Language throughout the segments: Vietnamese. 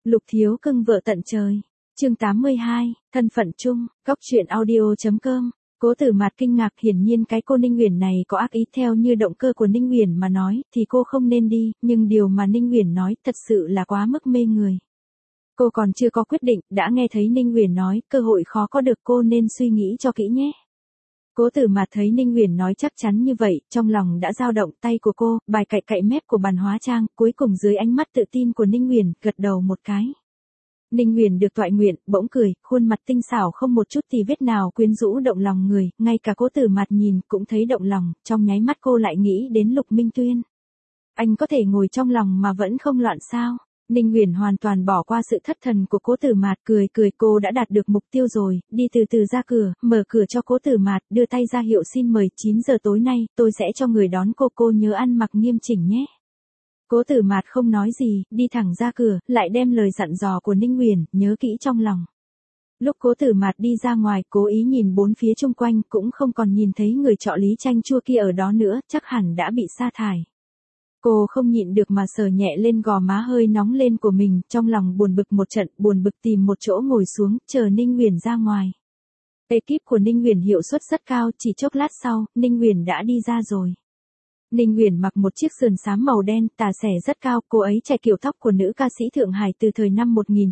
Lục thiếu cưng vợ tận trời. Chương 82, thân phận chung, góc truyện audio.com. Cố Tử Mạt kinh ngạc, hiển nhiên cái cô Ninh Uyển này có ác ý, theo như động cơ của Ninh Uyển mà nói thì cô không nên đi, nhưng điều mà Ninh Uyển nói thật sự là quá mức mê người. Cô còn chưa có quyết định, đã nghe thấy Ninh Uyển nói, cơ hội khó có được, cô nên suy nghĩ cho kỹ nhé. Cố Tử Mạt thấy Ninh Uyển nói chắc chắn như vậy, trong lòng đã dao động, tay của cô bài cạy cạy mép của bàn hóa trang, cuối cùng dưới ánh mắt tự tin của Ninh Uyển, gật đầu một cái. Ninh Uyển được toại nguyện, bỗng cười, khuôn mặt tinh xảo không một chút tì vết nào quyến rũ động lòng người, ngay cả Cố Tử Mạt nhìn cũng thấy động lòng, trong nháy mắt cô lại nghĩ đến Lục Minh Tuyên. Anh có thể ngồi trong lòng mà vẫn không loạn sao? Ninh Uyển hoàn toàn bỏ qua sự thất thần của Cố Tử Mạt, cười, cô đã đạt được mục tiêu rồi, đi từ từ ra cửa, mở cửa cho Cố Tử Mạt, đưa tay ra hiệu xin mời, 9 giờ tối nay, tôi sẽ cho người đón cô nhớ ăn mặc nghiêm chỉnh nhé. Cố Tử Mạt không nói gì, đi thẳng ra cửa, lại đem lời dặn dò của Ninh Uyển nhớ kỹ trong lòng. Lúc Cố Tử Mạt đi ra ngoài, cố ý nhìn bốn phía chung quanh, cũng không còn nhìn thấy người trọ Lý Chanh Chua kia ở đó nữa, chắc hẳn đã bị sa thải. Cô không nhịn được mà sờ nhẹ lên gò má hơi nóng lên của mình, trong lòng buồn bực một trận, buồn bực tìm một chỗ ngồi xuống, chờ Ninh Uyển ra ngoài. Ekip của Ninh Uyển hiệu suất rất cao, chỉ chốc lát sau, Ninh Uyển đã đi ra rồi. Ninh Uyển mặc một chiếc sườn xám màu đen, tà xẻ rất cao, cô ấy chạy kiểu tóc của nữ ca sĩ Thượng Hải từ thời năm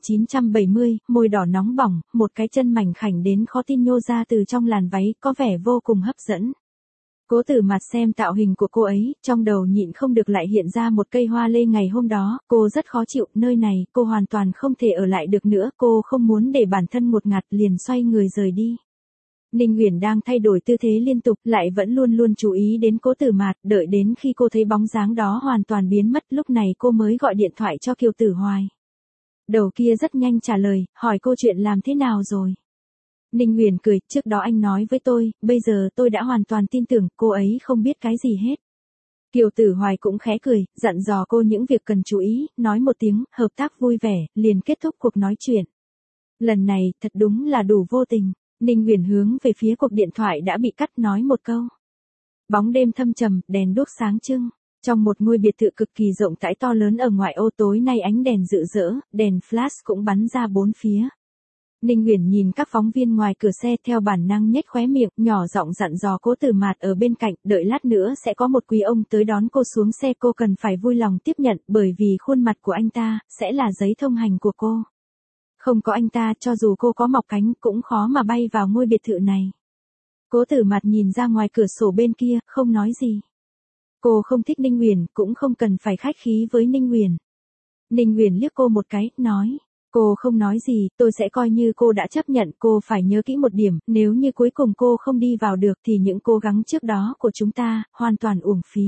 1970, môi đỏ nóng bỏng, một cái chân mảnh khảnh đến khó tin nhô ra từ trong làn váy, có vẻ vô cùng hấp dẫn. Cố Tử Mạt xem tạo hình của cô ấy, trong đầu nhịn không được lại hiện ra một cây hoa lê ngày hôm đó, cô rất khó chịu, nơi này, cô hoàn toàn không thể ở lại được nữa, cô không muốn để bản thân ngột ngạt, liền xoay người rời đi. Ninh Uyển đang thay đổi tư thế liên tục, lại vẫn luôn luôn chú ý đến Cố Tử Mạt, đợi đến khi cô thấy bóng dáng đó hoàn toàn biến mất, lúc này cô mới gọi điện thoại cho Kiều Tử Hoài. Đầu kia rất nhanh trả lời, hỏi cô chuyện làm thế nào rồi. Ninh Uyển cười, trước đó anh nói với tôi, bây giờ tôi đã hoàn toàn tin tưởng, cô ấy không biết cái gì hết. Kiều Tử Hoài cũng khẽ cười, dặn dò cô những việc cần chú ý, nói một tiếng, hợp tác vui vẻ, liền kết thúc cuộc nói chuyện. Lần này, thật đúng là đủ vô tình. Ninh Uyển hướng về phía cuộc điện thoại đã bị cắt, nói một câu. Bóng đêm thâm trầm, đèn đuốc sáng trưng. Trong một ngôi biệt thự cực kỳ rộng rãi to lớn ở ngoại ô, tối nay ánh đèn rực rỡ, đèn flash cũng bắn ra bốn phía. Ninh Uyển nhìn các phóng viên ngoài cửa xe, theo bản năng nhếch khóe miệng, nhỏ giọng dặn dò Cố Tử Mạt ở bên cạnh, đợi lát nữa sẽ có một quý ông tới đón cô xuống xe, cô cần phải vui lòng tiếp nhận, bởi vì khuôn mặt của anh ta sẽ là giấy thông hành của cô. Không có anh ta, cho dù cô có mọc cánh cũng khó mà bay vào ngôi biệt thự này. Cố Tử Mạt nhìn ra ngoài cửa sổ bên kia, không nói gì. Cô không thích Ninh Uyển, cũng không cần phải khách khí với Ninh Uyển. Ninh Uyển liếc cô một cái, nói. Cô không nói gì, tôi sẽ coi như cô đã chấp nhận, cô phải nhớ kỹ một điểm, nếu như cuối cùng cô không đi vào được thì những cố gắng trước đó của chúng ta, hoàn toàn uổng phí.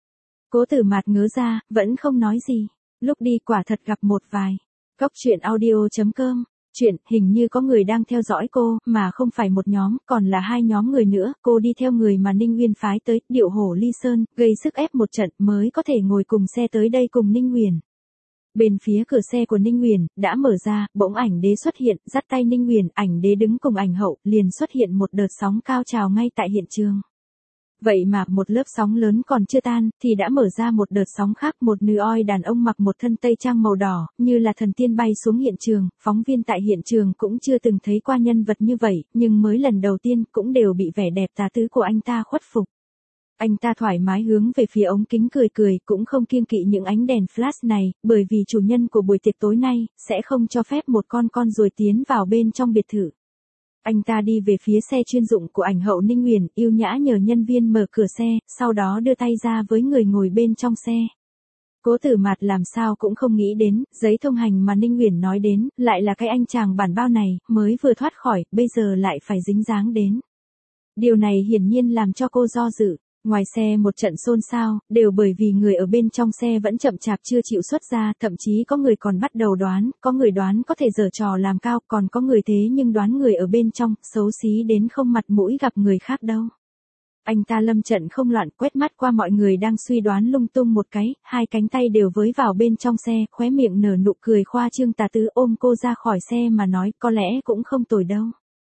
Cố Tử Mạt ngớ ra, vẫn không nói gì. Lúc đi quả thật gặp một vài. Góc truyện audio.com. Chuyện, hình như có người đang theo dõi cô, mà không phải một nhóm, còn là hai nhóm người nữa, cô đi theo người mà Ninh Uyển phái tới, điệu hổ ly sơn, gây sức ép một trận mới có thể ngồi cùng xe tới đây cùng Ninh Uyển. Bên phía cửa xe của Ninh Uyển đã mở ra, bỗng ảnh đế xuất hiện, dắt tay Ninh Uyển, ảnh đế đứng cùng ảnh hậu, liền xuất hiện một đợt sóng cao trào ngay tại hiện trường. Vậy mà một lớp sóng lớn còn chưa tan, thì đã mở ra một đợt sóng khác, một nữ oi đàn ông mặc một thân tây trang màu đỏ, như là thần tiên bay xuống hiện trường, phóng viên tại hiện trường cũng chưa từng thấy qua nhân vật như vậy, nhưng mới lần đầu tiên cũng đều bị vẻ đẹp tà tứ của anh ta khuất phục. Anh ta thoải mái hướng về phía ống kính cười, cũng không kiêng kỵ những ánh đèn flash này, bởi vì chủ nhân của buổi tiệc tối nay sẽ không cho phép một con ruồi tiến vào bên trong biệt thự. Anh ta đi về phía xe chuyên dụng của ảnh hậu Ninh Uyển, yêu nhã nhờ nhân viên mở cửa xe, sau đó đưa tay ra với người ngồi bên trong xe. Cố Tử Mạt làm sao cũng không nghĩ đến, giấy thông hành mà Ninh Uyển nói đến, lại là cái anh chàng bản bao này, mới vừa thoát khỏi, bây giờ lại phải dính dáng đến. Điều này hiển nhiên làm cho cô do dự. Ngoài xe một trận xôn xao, đều bởi vì người ở bên trong xe vẫn chậm chạp chưa chịu xuất ra, thậm chí có người còn bắt đầu đoán, có người đoán có thể giở trò làm cao, còn có người thế nhưng đoán người ở bên trong, xấu xí đến không mặt mũi gặp người khác đâu. Anh ta lâm trận không loạn, quét mắt qua mọi người đang suy đoán lung tung một cái, hai cánh tay đều với vào bên trong xe, khóe miệng nở nụ cười khoa trương tà tứ, ôm cô ra khỏi xe mà nói, có lẽ cũng không tồi đâu.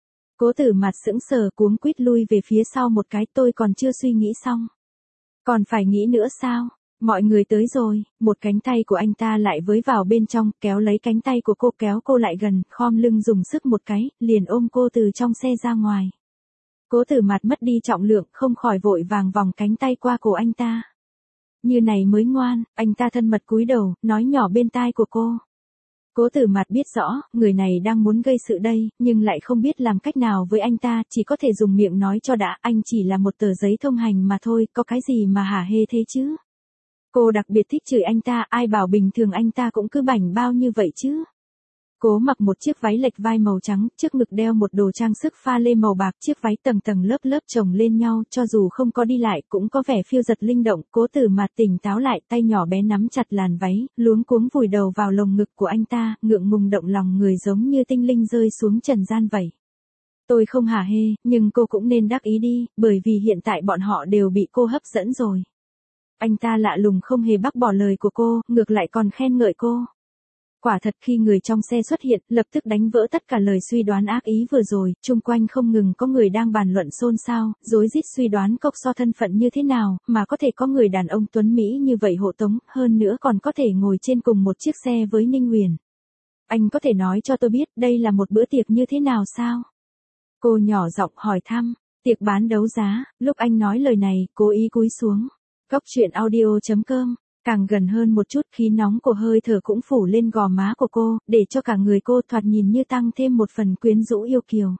Cố Tử Mạt sững sờ, cuống quýt lui về phía sau một cái, tôi còn chưa suy nghĩ xong. Còn phải nghĩ nữa sao? Mọi người tới rồi, một cánh tay của anh ta lại với vào bên trong, kéo lấy cánh tay của cô kéo cô lại gần, khom lưng dùng sức một cái, liền ôm cô từ trong xe ra ngoài. Cố Tử Mạt mất đi trọng lượng, không khỏi vội vàng vòng cánh tay qua cổ anh ta. Như này mới ngoan, anh ta thân mật cúi đầu, nói nhỏ bên tai của cô. Cố Tử Mạt biết rõ, người này đang muốn gây sự đây, nhưng lại không biết làm cách nào với anh ta, chỉ có thể dùng miệng nói cho đã, anh chỉ là một tờ giấy thông hành mà thôi, có cái gì mà hả hê thế chứ. Cô đặc biệt thích chửi anh ta, ai bảo bình thường anh ta cũng cứ bảnh bao như vậy chứ. Cố mặc một chiếc váy lệch vai màu trắng, trước ngực đeo một đồ trang sức pha lê màu bạc, chiếc váy tầng tầng lớp lớp chồng lên nhau, cho dù không có đi lại cũng có vẻ phiêu giật linh động. Cố Tử Mạt tỉnh táo lại, tay nhỏ bé nắm chặt làn váy, luống cuống vùi đầu vào lồng ngực của anh ta, ngượng ngùng động lòng người giống như tinh linh rơi xuống trần gian vậy. Tôi không hả hê, nhưng cô cũng nên đắc ý đi, bởi vì hiện tại bọn họ đều bị cô hấp dẫn rồi. Anh ta lạ lùng không hề bác bỏ lời của cô, ngược lại còn khen ngợi cô. Quả thật khi người trong xe xuất hiện, lập tức đánh vỡ tất cả lời suy đoán ác ý vừa rồi, chung quanh không ngừng có người đang bàn luận xôn xao, rối rít suy đoán Cốc So thân phận như thế nào, mà có thể có người đàn ông tuấn Mỹ như vậy hộ tống, hơn nữa còn có thể ngồi trên cùng một chiếc xe với Ninh Uyển. Anh có thể nói cho tôi biết đây là một bữa tiệc như thế nào sao? Cô nhỏ giọng hỏi thăm, tiệc bán đấu giá, lúc anh nói lời này, cố ý cúi xuống. Cốc truyện audio.com. Càng gần hơn một chút, khí nóng của hơi thở cũng phủ lên gò má của cô, để cho cả người cô thoạt nhìn như tăng thêm một phần quyến rũ yêu kiều.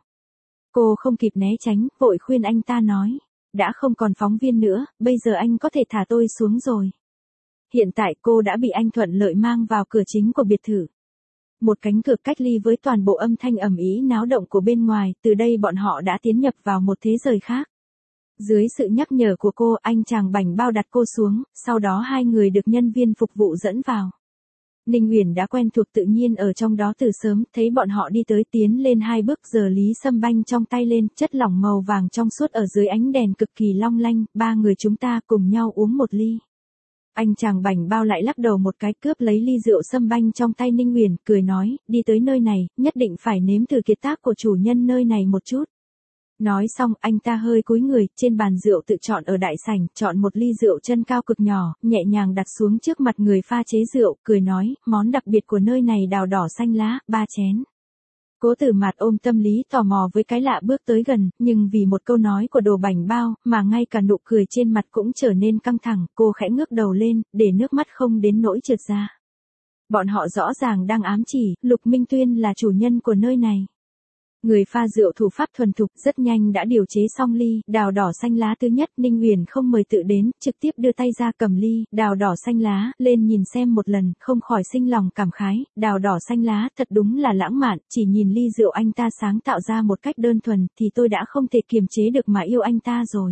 Cô không kịp né tránh, vội khuyên anh ta nói, đã không còn phóng viên nữa, bây giờ anh có thể thả tôi xuống rồi. Hiện tại cô đã bị anh thuận lợi mang vào cửa chính của biệt thự. Một cánh cửa cách ly với toàn bộ âm thanh ầm ĩ náo động của bên ngoài, từ đây bọn họ đã tiến nhập vào một thế giới khác. Dưới sự nhắc nhở của cô, anh chàng bảnh bao đặt cô xuống, sau đó hai người được nhân viên phục vụ dẫn vào. Ninh Uyển đã quen thuộc tự nhiên ở trong đó từ sớm, thấy bọn họ đi tới tiến lên hai bước, giờ Lý Sâm banh trong tay lên, chất lỏng màu vàng trong suốt ở dưới ánh đèn cực kỳ long lanh, ba người chúng ta cùng nhau uống một ly. Anh chàng bảnh bao lại lắc đầu một cái, cướp lấy ly rượu Sâm banh trong tay Ninh Uyển, cười nói, đi tới nơi này, nhất định phải nếm thử kiệt tác của chủ nhân nơi này một chút. Nói xong, anh ta hơi cúi người, trên bàn rượu tự chọn ở đại sảnh, chọn một ly rượu chân cao cực nhỏ, nhẹ nhàng đặt xuống trước mặt người pha chế rượu, cười nói, món đặc biệt của nơi này đào đỏ xanh lá, 3 chén. Cố Tử Mạt ôm tâm lý tò mò với cái lạ bước tới gần, nhưng vì một câu nói của đồ bảnh bao, mà ngay cả nụ cười trên mặt cũng trở nên căng thẳng, cô khẽ ngước đầu lên, để nước mắt không đến nỗi trượt ra. Bọn họ rõ ràng đang ám chỉ, Lục Minh Tuyên là chủ nhân của nơi này. Người pha rượu thủ pháp thuần thục, rất nhanh đã điều chế xong ly, đào đỏ xanh lá thứ nhất, Ninh Uyển không mời tự đến, trực tiếp đưa tay ra cầm ly, đào đỏ xanh lá, lên nhìn xem một lần, không khỏi sinh lòng cảm khái, đào đỏ xanh lá, thật đúng là lãng mạn, chỉ nhìn ly rượu anh ta sáng tạo ra một cách đơn thuần, thì tôi đã không thể kiềm chế được mà yêu anh ta rồi.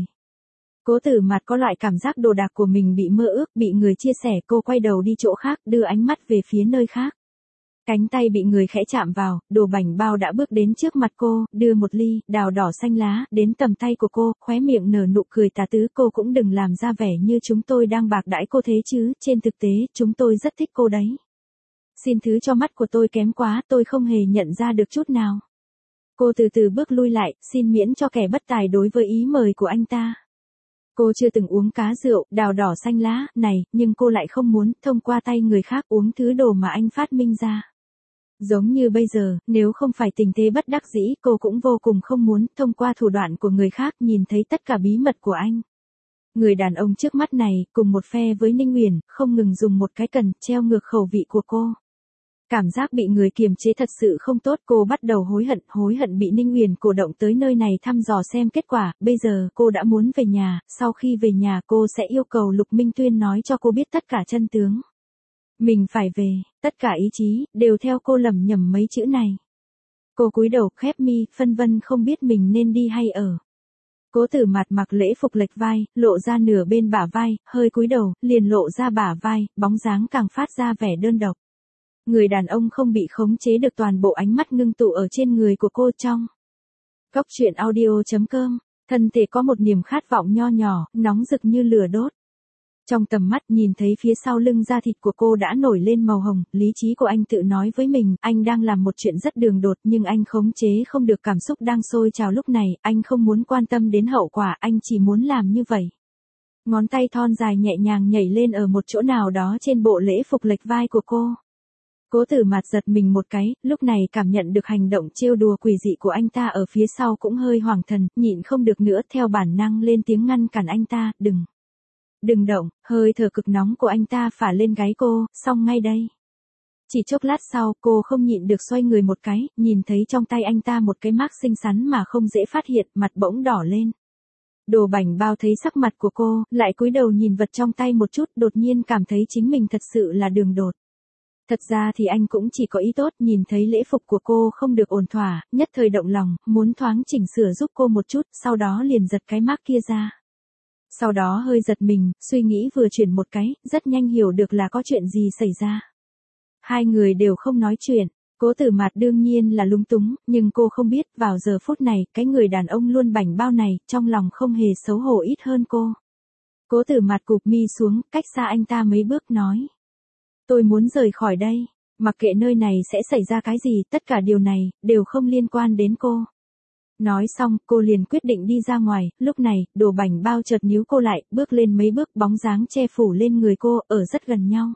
Cố Tử Mạt có loại cảm giác đồ đạc của mình bị mơ ước, bị người chia sẻ, cô quay đầu đi chỗ khác, đưa ánh mắt về phía nơi khác. Cánh tay bị người khẽ chạm vào, đồ bảnh bao đã bước đến trước mặt cô, đưa một ly, đào đỏ xanh lá, đến tầm tay của cô, khóe miệng nở nụ cười tà tứ, cô cũng đừng làm ra vẻ như chúng tôi đang bạc đãi cô thế chứ, trên thực tế, chúng tôi rất thích cô đấy. Xin thứ cho mắt của tôi kém quá, tôi không hề nhận ra được chút nào. Cô từ từ bước lui lại, xin miễn cho kẻ bất tài đối với ý mời của anh ta. Cô chưa từng uống cá rượu, đào đỏ xanh lá, này, nhưng cô lại không muốn, thông qua tay người khác uống thứ đồ mà anh phát minh ra. Giống như bây giờ, nếu không phải tình thế bất đắc dĩ, cô cũng vô cùng không muốn, thông qua thủ đoạn của người khác, nhìn thấy tất cả bí mật của anh. Người đàn ông trước mắt này, cùng một phe với Ninh Uyển, không ngừng dùng một cái cần, treo ngược khẩu vị của cô. Cảm giác bị người kiềm chế thật sự không tốt, cô bắt đầu hối hận bị Ninh Uyển cổ động tới nơi này thăm dò xem kết quả, bây giờ cô đã muốn về nhà, sau khi về nhà cô sẽ yêu cầu Lục Minh Tuyên nói cho cô biết tất cả chân tướng. Mình phải về, tất cả ý chí, đều theo cô lẩm nhẩm mấy chữ này. Cô cúi đầu khép mi, phân vân không biết mình nên đi hay ở. Cố Tử Mạt mặc lễ phục lệch vai, lộ ra nửa bên bả vai, hơi cúi đầu, liền lộ ra bả vai, bóng dáng càng phát ra vẻ đơn độc. Người đàn ông không bị khống chế được toàn bộ ánh mắt ngưng tụ ở trên người của cô trong. Cốc truyện audio.com, thân thể có một niềm khát vọng nho nhỏ, nóng rực như lửa đốt. Trong tầm mắt nhìn thấy phía sau lưng da thịt của cô đã nổi lên màu hồng, lý trí của anh tự nói với mình, anh đang làm một chuyện rất đường đột nhưng anh khống chế không được cảm xúc đang sôi trào lúc này, anh không muốn quan tâm đến hậu quả, anh chỉ muốn làm như vậy. Ngón tay thon dài nhẹ nhàng nhảy lên ở một chỗ nào đó trên bộ lễ phục lệch vai của cô. Cố Tử Mạt giật mình một cái, lúc này cảm nhận được hành động trêu đùa quỷ dị của anh ta ở phía sau cũng hơi hoảng thần, nhịn không được nữa theo bản năng lên tiếng ngăn cản anh ta, đừng động, hơi thở cực nóng của anh ta phả lên gáy cô, xong ngay đây. Chỉ chốc lát sau, cô không nhịn được xoay người một cái, nhìn thấy trong tay anh ta một cái mác xinh xắn mà không dễ phát hiện, mặt bỗng đỏ lên. Đồ Bảnh Bao thấy sắc mặt của cô, lại cúi đầu nhìn vật trong tay một chút, đột nhiên cảm thấy chính mình thật sự là đường đột. Thật ra thì anh cũng chỉ có ý tốt, nhìn thấy lễ phục của cô không được ổn thỏa, nhất thời động lòng, muốn thoáng chỉnh sửa giúp cô một chút, sau đó liền giật cái mác kia ra. Sau đó hơi giật mình, suy nghĩ vừa chuyển một cái, rất nhanh hiểu được là có chuyện gì xảy ra. Hai người đều không nói chuyện. Cố Tử Mạt đương nhiên là lúng túng, nhưng cô không biết, vào giờ phút này, cái người đàn ông luôn bảnh bao này, trong lòng không hề xấu hổ ít hơn cô. Cố Tử Mạt cụp mi xuống, cách xa anh ta mấy bước nói. Tôi muốn rời khỏi đây, mặc kệ nơi này sẽ xảy ra cái gì, tất cả điều này, đều không liên quan đến cô. Nói xong, cô liền quyết định đi ra ngoài, lúc này, Đồ Bảnh Bao chợt níu cô lại, bước lên mấy bước, bóng dáng che phủ lên người cô, ở rất gần nhau.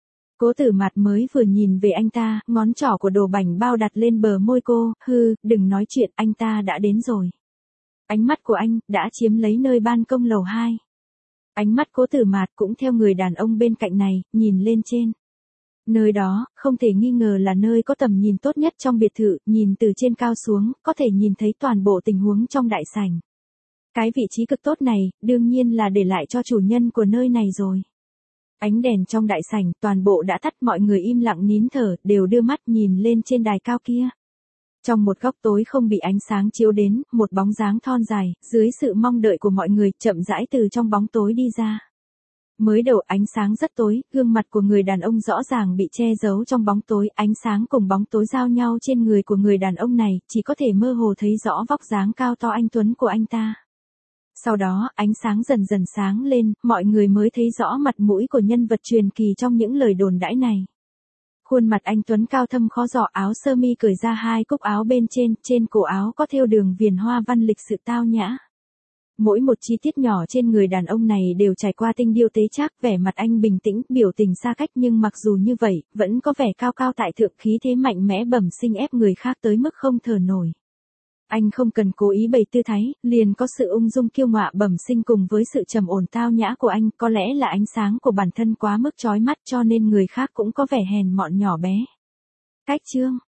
Cố Tử Mạt mới vừa nhìn về anh ta, ngón trỏ của Đồ Bảnh Bao đặt lên bờ môi cô, đừng nói chuyện, anh ta đã đến rồi. Ánh mắt của anh, đã chiếm lấy nơi ban công lầu 2. Ánh mắt Cố Tử Mạt cũng theo người đàn ông bên cạnh này, nhìn lên trên. Nơi đó, không thể nghi ngờ là nơi có tầm nhìn tốt nhất trong biệt thự, nhìn từ trên cao xuống, có thể nhìn thấy toàn bộ tình huống trong đại sảnh. Cái vị trí cực tốt này, đương nhiên là để lại cho chủ nhân của nơi này rồi. Ánh đèn trong đại sảnh, toàn bộ đã tắt, mọi người im lặng nín thở, đều đưa mắt nhìn lên trên đài cao kia. Trong một góc tối không bị ánh sáng chiếu đến, một bóng dáng thon dài, dưới sự mong đợi của mọi người, chậm rãi từ trong bóng tối đi ra. Mới đầu ánh sáng rất tối, gương mặt của người đàn ông rõ ràng bị che giấu trong bóng tối, ánh sáng cùng bóng tối giao nhau trên người của người đàn ông này, chỉ có thể mơ hồ thấy rõ vóc dáng cao to anh tuấn của anh ta. Sau đó, ánh sáng dần dần sáng lên, mọi người mới thấy rõ mặt mũi của nhân vật truyền kỳ trong những lời đồn đãi này. Khuôn mặt anh tuấn cao thâm khó dò, áo sơ mi cởi ra hai cúc áo bên trên cổ áo có thêu đường viền hoa văn lịch sự tao nhã. Mỗi một chi tiết nhỏ trên người đàn ông này đều trải qua tinh điêu tế trác, vẻ mặt anh bình tĩnh, biểu tình xa cách nhưng mặc dù như vậy, vẫn có vẻ cao cao tại thượng, khí thế mạnh mẽ bẩm sinh ép người khác tới mức không thở nổi. Anh không cần cố ý bày tư thái, liền có sự ung dung kiêu ngạo bẩm sinh cùng với sự trầm ổn tao nhã của anh, có lẽ là ánh sáng của bản thân quá mức chói mắt cho nên người khác cũng có vẻ hèn mọn nhỏ bé. Cách chương